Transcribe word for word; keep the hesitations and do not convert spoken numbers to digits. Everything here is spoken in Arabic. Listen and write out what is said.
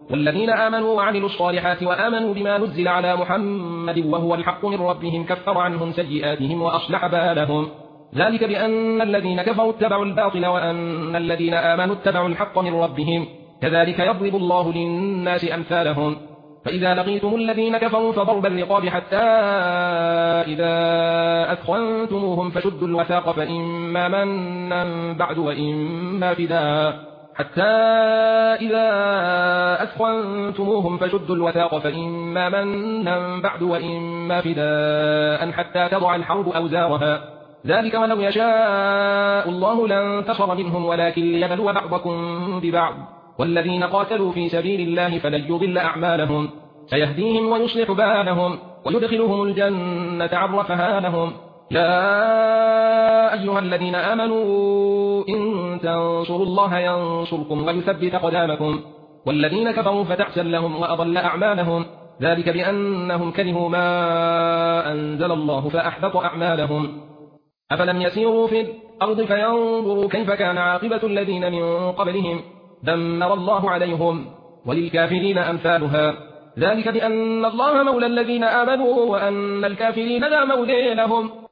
والذين آمنوا وعملوا الصالحات وآمنوا بما نزل على محمد وهو الحق من ربهم كفر عنهم سيئاتهم وأصلح بالهم ذلك بأن الذين كفروا اتبعوا الباطل وأن الذين آمنوا اتبعوا الحق من ربهم كذلك يضرب الله للناس أمثالهم فإذا لقيتم الذين كفروا فضرب الرقاب حتى إذا أثخنتموهم فشدوا الوثاق فإما منا بعد وإما فداء حتى إذا أثخنتموهم فشدوا الوثاق فإما منا بعد وإما فداء حتى تضع الحرب أوزارها ذلك ولو يشاء الله لانتصر منهم ولكن ليبلو بعضكم ببعض والذين قاتلوا في سبيل الله فلن يضل أعمالهم سيهديهم ويصلح بالهم ويدخلهم الجنة عرفها لهم يا أيها الذين آمنوا إن تنصروا الله ينصركم ويثبت قدامكم والذين كفروا فتعسا لهم وأضل أعمالهم ذلك بأنهم كرهوا ما أنزل الله فأحبط أعمالهم أفلم يسيروا في الأرض فينظروا كيف كان عاقبة الذين من قبلهم دمر الله عليهم وللكافرين أمثالها ذلك بأن الله مولى الذين آمنوا وأن الكافرين لا مولى لهم